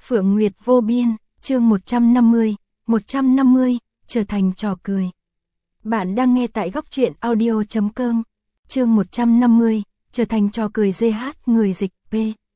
Phượng Nguyệt vô biên, chương 150, trở thành trò cười. Bạn đang nghe tại góc truyện audio.com, chương 150, trở thành trò cười GH người dịch P.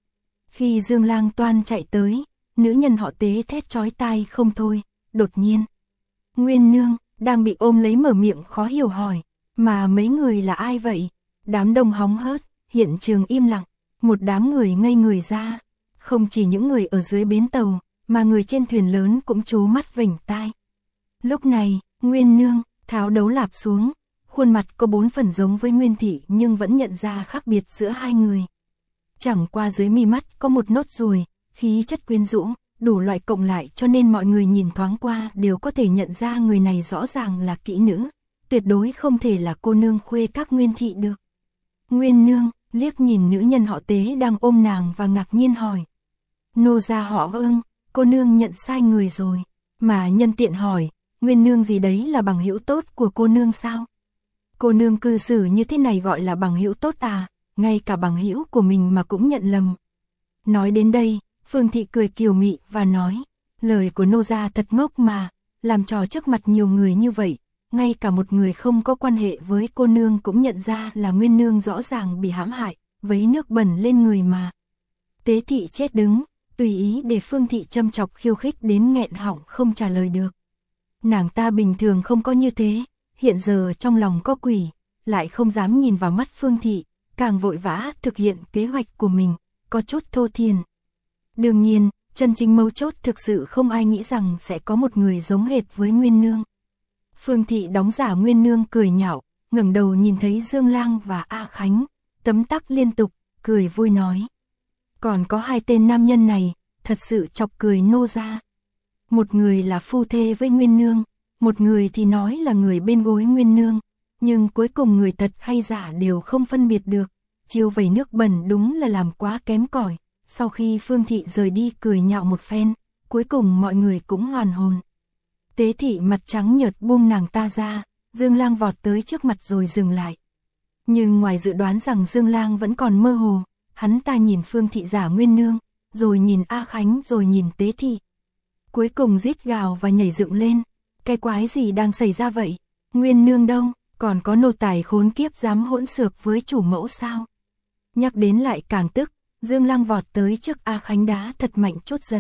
Khi Dương Lang Toan chạy tới, nữ nhân họ Tế thét chói tai không thôi, đột nhiên. Nguyên Nương, đang bị ôm lấy mở miệng khó hiểu hỏi, mà mấy người là ai vậy? Đám đông hóng hớt, hiện trường im lặng, một đám người ngây người ra. Không chỉ những người ở dưới bến tàu, mà người trên thuyền lớn cũng trố mắt vểnh tai. Lúc này, Nguyên Nương tháo đấu lạp xuống, khuôn mặt có 4 phần giống với Nguyên Thị nhưng vẫn nhận ra khác biệt giữa hai người. Chẳng qua dưới mi mắt có một nốt ruồi, khí chất quyến rũ, đủ loại cộng lại cho nên mọi người nhìn thoáng qua đều có thể nhận ra người này rõ ràng là kỹ nữ, tuyệt đối không thể là cô nương khuê các Nguyên Thị được. Nguyên Nương liếc nhìn nữ nhân họ Tế đang ôm nàng và ngạc nhiên hỏi. Nô gia họ Ưng, cô nương nhận sai người rồi, mà nhân tiện hỏi, Nguyên Nương gì đấy là bằng hữu tốt của cô nương sao? Cô nương cư xử như thế này gọi là bằng hữu tốt à, ngay cả bằng hữu của mình mà cũng nhận lầm. Nói đến đây, Phương Thị cười kiều mị và nói, lời của nô gia thật ngốc mà, làm trò trước mặt nhiều người như vậy, ngay cả một người không có quan hệ với cô nương cũng nhận ra là Nguyên Nương rõ ràng bị hãm hại, vấy nước bẩn lên người mà. Tế Thị chết đứng, tùy ý để Phương Thị châm chọc khiêu khích đến nghẹn họng không trả lời được. Nàng ta bình thường không có như thế, hiện giờ trong lòng có quỷ, lại không dám nhìn vào mắt Phương Thị, càng vội vã thực hiện kế hoạch của mình, có chút thô thiển. Đương nhiên, chân chính mấu chốt thực sự không ai nghĩ rằng sẽ có một người giống hệt với Nguyên Nương. Phương Thị đóng giả Nguyên Nương cười nhạo, ngẩng đầu nhìn thấy Dương Lang và A Khánh, tấm tắc liên tục, cười vui nói. Còn có hai tên nam nhân này, thật sự chọc cười nô gia. Một người là phu thê với Nguyên Nương, một người thì nói là người bên gối Nguyên Nương, nhưng cuối cùng người thật hay giả đều không phân biệt được, chiêu vẩy nước bẩn đúng là làm quá kém cỏi. Sau khi Phương Thị rời đi cười nhạo một phen, cuối cùng mọi người cũng hoàn hồn. Tế Thị mặt trắng nhợt buông nàng ta ra, Dương Lang vọt tới trước mặt rồi dừng lại. Nhưng ngoài dự đoán rằng Dương Lang vẫn còn mơ hồ, hắn ta nhìn Phương Thị giả Nguyên Nương, rồi nhìn A Khánh rồi nhìn Tế Thị. Cuối cùng rít gào và nhảy dựng lên, cái quái gì đang xảy ra vậy? Nguyên Nương đâu, còn có nô tài khốn kiếp dám hỗn xược với chủ mẫu sao? Nhắc đến lại càng tức, Dương Lang vọt tới trước A Khánh đá thật mạnh chốt giận.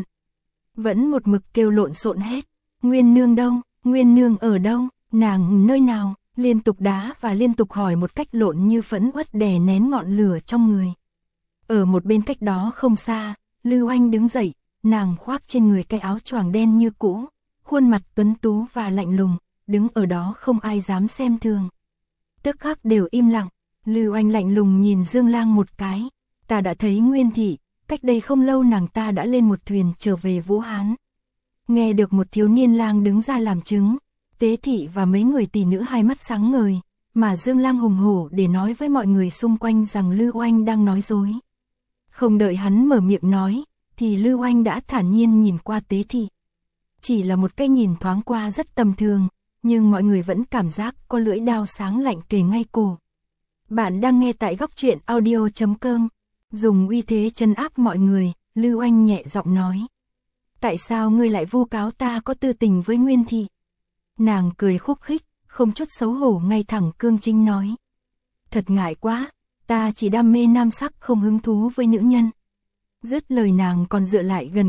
Vẫn một mực kêu lộn xộn hết, Nguyên Nương đâu, Nguyên Nương ở đâu, nàng nơi nào, liên tục đá và liên tục hỏi một cách lộn như phẫn uất đè nén ngọn lửa trong người. Ở một bên cách đó không xa, Lưu Anh đứng dậy, nàng khoác trên người cái áo choàng đen như cũ, khuôn mặt tuấn tú và lạnh lùng, đứng ở đó không ai dám xem thường. Tức khắc đều im lặng, Lưu Anh lạnh lùng nhìn Dương Lang một cái, ta đã thấy Nguyên Thị, cách đây không lâu nàng ta đã lên một thuyền trở về Vũ Hán. Nghe được một thiếu niên lang đứng ra làm chứng, Tế Thị và mấy người tỷ nữ hai mắt sáng ngời, mà Dương Lang hùng hổ để nói với mọi người xung quanh rằng Lưu Anh đang nói dối. Không đợi hắn mở miệng nói, thì Lưu Anh đã thản nhiên nhìn qua Tế Thị. Chỉ là một cái nhìn thoáng qua rất tầm thường, nhưng mọi người vẫn cảm giác có lưỡi dao sáng lạnh kề ngay cổ. Bạn đang nghe tại góc truyện audio.com, dùng uy thế trấn áp mọi người, Lưu Anh nhẹ giọng nói. Tại sao ngươi lại vu cáo ta có tư tình với Nguyên Thị? Nàng cười khúc khích, không chút xấu hổ ngay thẳng cương chính nói. Thật ngại quá, ta chỉ đam mê nam sắc không hứng thú với nữ nhân. Dứt lời nàng còn dựa lại gần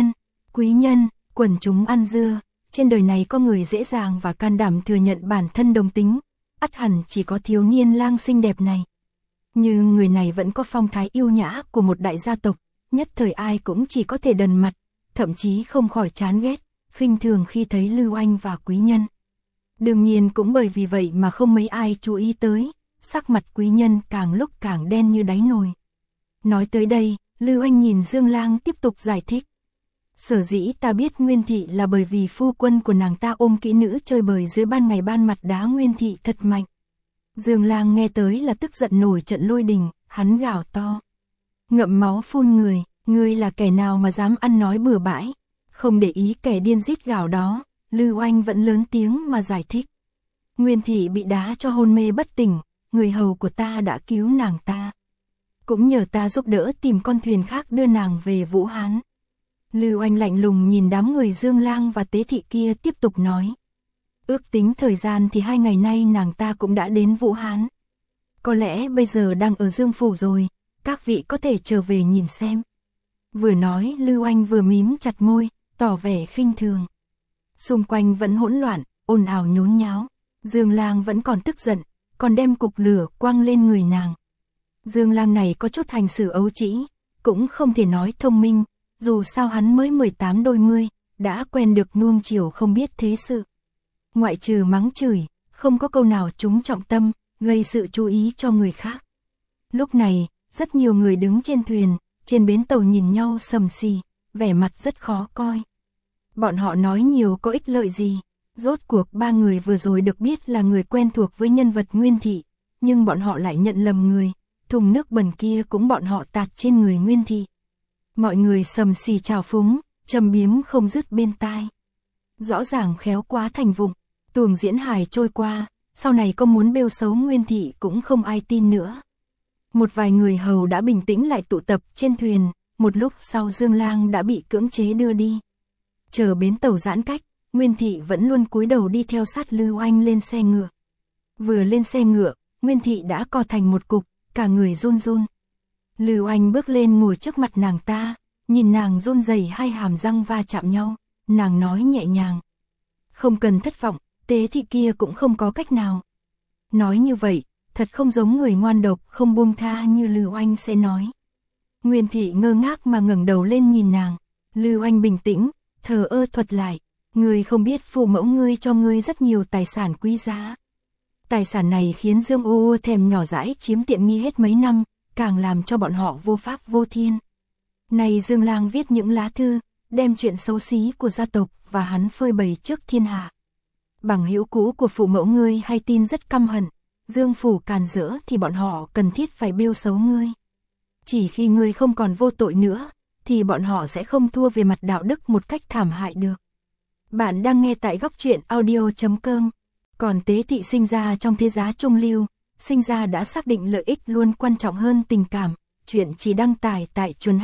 quý nhân, quần chúng ăn dưa, trên đời này có người dễ dàng và can đảm thừa nhận bản thân đồng tính, ắt hẳn chỉ có thiếu niên lang xinh đẹp này. Nhưng người này vẫn có phong thái yêu nhã của một đại gia tộc, nhất thời ai cũng chỉ có thể đần mặt, thậm chí không khỏi chán ghét, khinh thường khi thấy Lưu Anh và quý nhân. Đương nhiên cũng bởi vì vậy mà không mấy ai chú ý tới, sắc mặt quý nhân càng lúc càng đen như đáy nồi. Nói tới đây, Lưu Anh nhìn Dương Lang tiếp tục giải thích. Sở dĩ ta biết Nguyên Thị là bởi vì phu quân của nàng ta ôm kỹ nữ chơi bời dưới ban ngày ban mặt đá Nguyên Thị thật mạnh. Dương Lang nghe tới là tức giận nổi trận lôi đình, hắn gào to. Ngậm máu phun người, ngươi là kẻ nào mà dám ăn nói bừa bãi? Không để ý kẻ điên rít gào đó, Lưu Anh vẫn lớn tiếng mà giải thích. Nguyên Thị bị đá cho hôn mê bất tỉnh, người hầu của ta đã cứu nàng ta. Cũng nhờ ta giúp đỡ tìm con thuyền khác đưa nàng về Vũ Hán. Lưu Anh lạnh lùng nhìn đám người Dương Lang và Tế Thị kia tiếp tục nói. Ước tính thời gian thì 2 ngày nay nàng ta cũng đã đến Vũ Hán. Có lẽ bây giờ đang ở Dương Phủ rồi, các vị có thể trở về nhìn xem. Vừa nói Lưu Anh vừa mím chặt môi, tỏ vẻ khinh thường. Xung quanh vẫn hỗn loạn, ồn ào nhốn nháo. Dương Lang vẫn còn tức giận, còn đem cục lửa quăng lên người nàng. Dương Lang này có chút hành xử ấu trĩ, cũng không thể nói thông minh, dù sao hắn mới 18 đôi mươi, đã quen được nuông chiều không biết thế sự. Ngoại trừ mắng chửi, không có câu nào trúng trọng tâm, gây sự chú ý cho người khác. Lúc này, rất nhiều người đứng trên thuyền, trên bến tàu nhìn nhau sầm xì, vẻ mặt rất khó coi. Bọn họ nói nhiều có ích lợi gì, rốt cuộc 3 người vừa rồi được biết là người quen thuộc với nhân vật Nguyên Thị, nhưng bọn họ lại nhận lầm người, thùng nước bẩn kia cũng bọn họ tạt trên người Nguyên Thị. Mọi người sầm xì trào phúng, châm biếm không dứt bên tai. Rõ ràng khéo quá thành vụng, tuồng diễn hài trôi qua, sau này có muốn bêu xấu Nguyên Thị cũng không ai tin nữa. Một vài người hầu đã bình tĩnh lại tụ tập trên thuyền, một lúc sau Dương Lang đã bị cưỡng chế đưa đi. Chờ bến tàu giãn cách, Nguyên Thị vẫn luôn cúi đầu đi theo sát Lưu Anh lên xe ngựa. Vừa lên xe ngựa, Nguyên Thị đã co thành một cục, cả người run run. Lưu Anh bước lên ngồi trước mặt nàng ta, nhìn nàng run rẩy hai hàm răng va chạm nhau, nàng nói nhẹ nhàng. Không cần thất vọng, Tế Thị kia cũng không có cách nào. Nói như vậy, thật không giống người ngoan độc không buông tha như Lưu Anh sẽ nói. Nguyên Thị ngơ ngác mà ngẩng đầu lên nhìn nàng. Lưu Anh bình tĩnh, thờ ơ thuật lại. Ngươi không biết phụ mẫu ngươi cho ngươi rất nhiều tài sản quý giá. Tài sản này khiến Dương Ô Ô thèm nhỏ dãi chiếm tiện nghi hết mấy năm, càng làm cho bọn họ vô pháp vô thiên. Này Dương Lang viết những lá thư, đem chuyện xấu xí của gia tộc và hắn phơi bày trước thiên hạ. Bằng hữu cũ của phụ mẫu ngươi hay tin rất căm hận, Dương Phủ càn rỡ thì bọn họ cần thiết phải bêu xấu ngươi. Chỉ khi ngươi không còn vô tội nữa, thì bọn họ sẽ không thua về mặt đạo đức một cách thảm hại được. Bạn đang nghe tại góc truyện audio.com. Còn Tế Thị sinh ra trong thế giá trung lưu, sinh ra đã xác định lợi ích luôn quan trọng hơn tình cảm. Chuyện chỉ đăng tải tại chuồn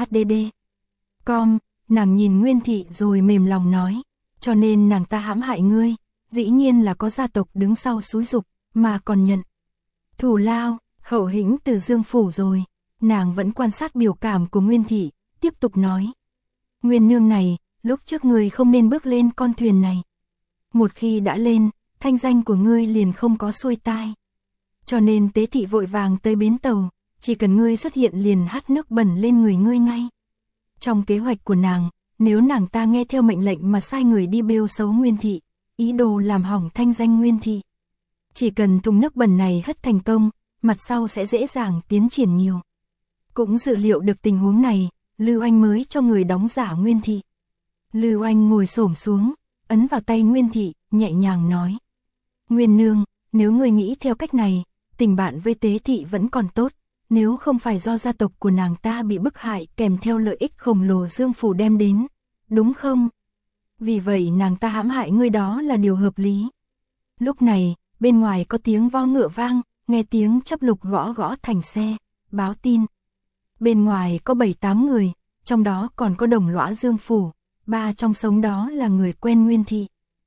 hdd.com. Nàng nhìn Nguyên Thị rồi mềm lòng nói, cho nên nàng ta hãm hại ngươi, dĩ nhiên là có gia tộc đứng sau xúi giục, mà còn nhận thù lao, hậu hĩnh từ Dương Phủ rồi. Nàng vẫn quan sát biểu cảm của Nguyên Thị, tiếp tục nói. Nguyên nương này, lúc trước ngươi không nên bước lên con thuyền này. Một khi đã lên, thanh danh của ngươi liền không có xuôi tai. Cho nên Tế Thị vội vàng tới bến tàu, chỉ cần ngươi xuất hiện liền hắt nước bẩn lên người ngươi ngay. Trong kế hoạch của nàng, nếu nàng ta nghe theo mệnh lệnh mà sai người đi bêu xấu Nguyên Thị, ý đồ làm hỏng thanh danh Nguyên Thị. Chỉ cần thùng nước bẩn này hất thành công, mặt sau sẽ dễ dàng tiến triển nhiều. Cũng dự liệu được tình huống này, Lưu Anh mới cho người đóng giả Nguyên Thị. Lưu Anh ngồi xổm xuống, ấn vào tay Nguyên Thị, nhẹ nhàng nói. Nguyên nương, nếu ngươi nghĩ theo cách này, tình bạn với Tế Thị vẫn còn tốt, nếu không phải do gia tộc của nàng ta bị bức hại kèm theo lợi ích khổng lồ Dương Phủ đem đến, đúng không? Vì vậy nàng ta hãm hại ngươi đó là điều hợp lý. Lúc này, bên ngoài có tiếng vo ngựa vang, nghe tiếng chấp lục gõ gõ thành xe, báo tin. Bên ngoài có 7-8 người, trong đó còn có đồng lõa Dương Phủ, 3 trong số đó là người quen Nguyên Thị.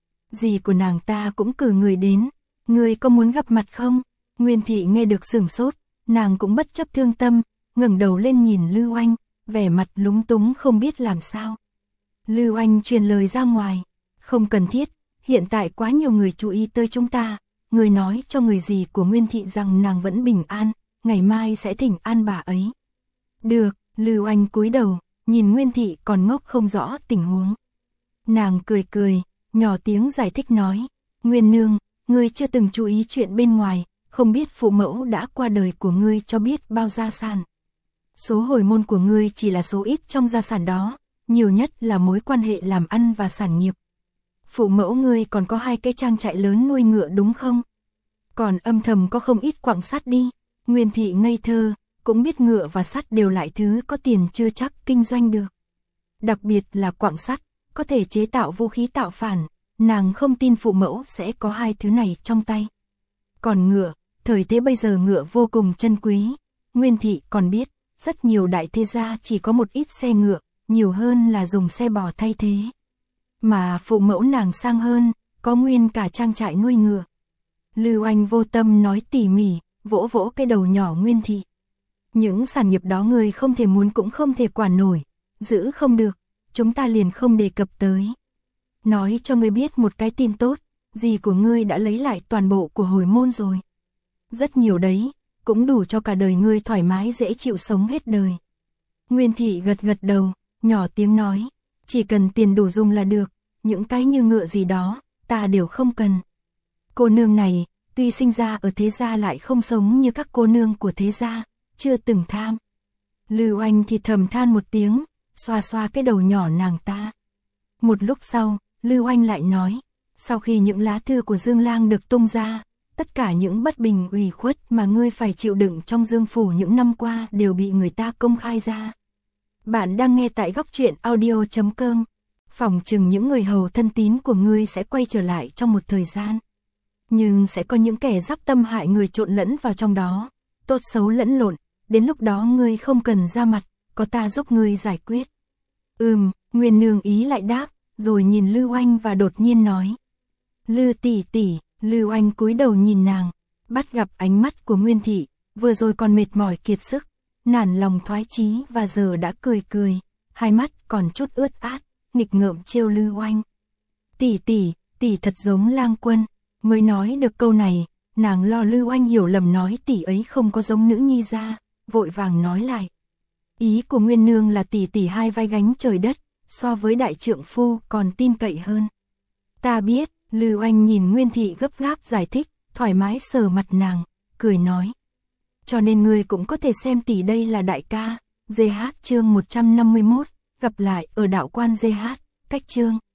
Dì của nàng ta cũng cử người đến, ngươi có muốn gặp mặt không? Nguyên Thị nghe được sửng sốt, nàng cũng bất chấp thương tâm, ngẩng đầu lên nhìn Lưu Anh, vẻ mặt lúng túng không biết làm sao. Lưu Anh truyền lời ra ngoài, không cần thiết, hiện tại quá nhiều người chú ý tới chúng ta, người nói cho người dì của Nguyên Thị rằng nàng vẫn bình an, ngày mai sẽ thỉnh an bà ấy. Được, Lưu Anh cúi đầu, nhìn Nguyên Thị còn ngốc không rõ tình huống. Nàng cười cười, nhỏ tiếng giải thích nói, Nguyên nương, ngươi chưa từng chú ý chuyện bên ngoài, không biết phụ mẫu đã qua đời của ngươi cho biết bao gia sản. Số hồi môn của ngươi chỉ là số ít trong gia sản đó, nhiều nhất là mối quan hệ làm ăn và sản nghiệp. Phụ mẫu ngươi còn có 2 cái trang trại lớn nuôi ngựa đúng không? Còn âm thầm có không ít quặng sắt đi. Nguyên Thị ngây thơ, cũng biết ngựa và sắt đều lại thứ có tiền chưa chắc kinh doanh được. Đặc biệt là quặng sắt, có thể chế tạo vũ khí tạo phản, nàng không tin phụ mẫu sẽ có 2 thứ này trong tay. Còn ngựa, thời thế bây giờ ngựa vô cùng chân quý. Nguyên Thị còn biết, rất nhiều đại thế gia chỉ có một ít xe ngựa, nhiều hơn là dùng xe bò thay thế. Mà phụ mẫu nàng sang hơn, có nguyên cả trang trại nuôi ngựa. Lưu Anh vô tâm nói tỉ mỉ, vỗ vỗ cái đầu nhỏ Nguyên Thị. Những sản nghiệp đó ngươi không thể muốn cũng không thể quản nổi, giữ không được, chúng ta liền không đề cập tới. Nói cho ngươi biết một cái tin tốt, dì của ngươi đã lấy lại toàn bộ của hồi môn rồi. Rất nhiều đấy, cũng đủ cho cả đời ngươi thoải mái dễ chịu sống hết đời. Nguyên Thị gật gật đầu, nhỏ tiếng nói, chỉ cần tiền đủ dùng là được, những cái như ngựa gì đó, ta đều không cần. Cô nương này, tuy sinh ra ở thế gia lại không sống như các cô nương của thế gia, chưa từng tham. Lưu Anh thì thầm than một tiếng, xoa xoa cái đầu nhỏ nàng ta. Một lúc sau, Lưu Anh lại nói, sau khi những lá thư của Dương Lang được tung ra, tất cả những bất bình ủy khuất mà ngươi phải chịu đựng trong Dương phủ những năm qua đều bị người ta công khai ra. Bạn đang nghe tại góc truyện audio.com. Phỏng chừng những người hầu thân tín của ngươi sẽ quay trở lại trong một thời gian. Nhưng sẽ có những kẻ giáp tâm hại người trộn lẫn vào trong đó, tốt xấu lẫn lộn, đến lúc đó ngươi không cần ra mặt, có ta giúp ngươi giải quyết. Nguyên nương ý lại đáp, rồi nhìn Lưu Anh và đột nhiên nói. Lư tỷ tỷ. Lưu Anh cúi đầu nhìn nàng, bắt gặp ánh mắt của Nguyên Thị, vừa rồi còn mệt mỏi kiệt sức, nản lòng thoái chí và giờ đã cười cười, hai mắt còn chút ướt át, nghịch ngợm trêu Lưu Anh. Tỷ thật giống Lang Quân. Mới nói được câu này, nàng lo Lưu Anh hiểu lầm nói tỷ ấy không có giống nữ nhi ra, vội vàng nói lại. Ý của Nguyên nương là tỷ hai vai gánh trời đất, so với đại trượng phu còn tin cậy hơn. Ta biết. Lưu Anh nhìn Nguyên Thị gấp gáp giải thích, thoải mái sờ mặt nàng, cười nói. Cho nên ngươi cũng có thể xem tỷ đây là đại ca. GH chương 151, gặp lại ở đạo quan GH, cách chương.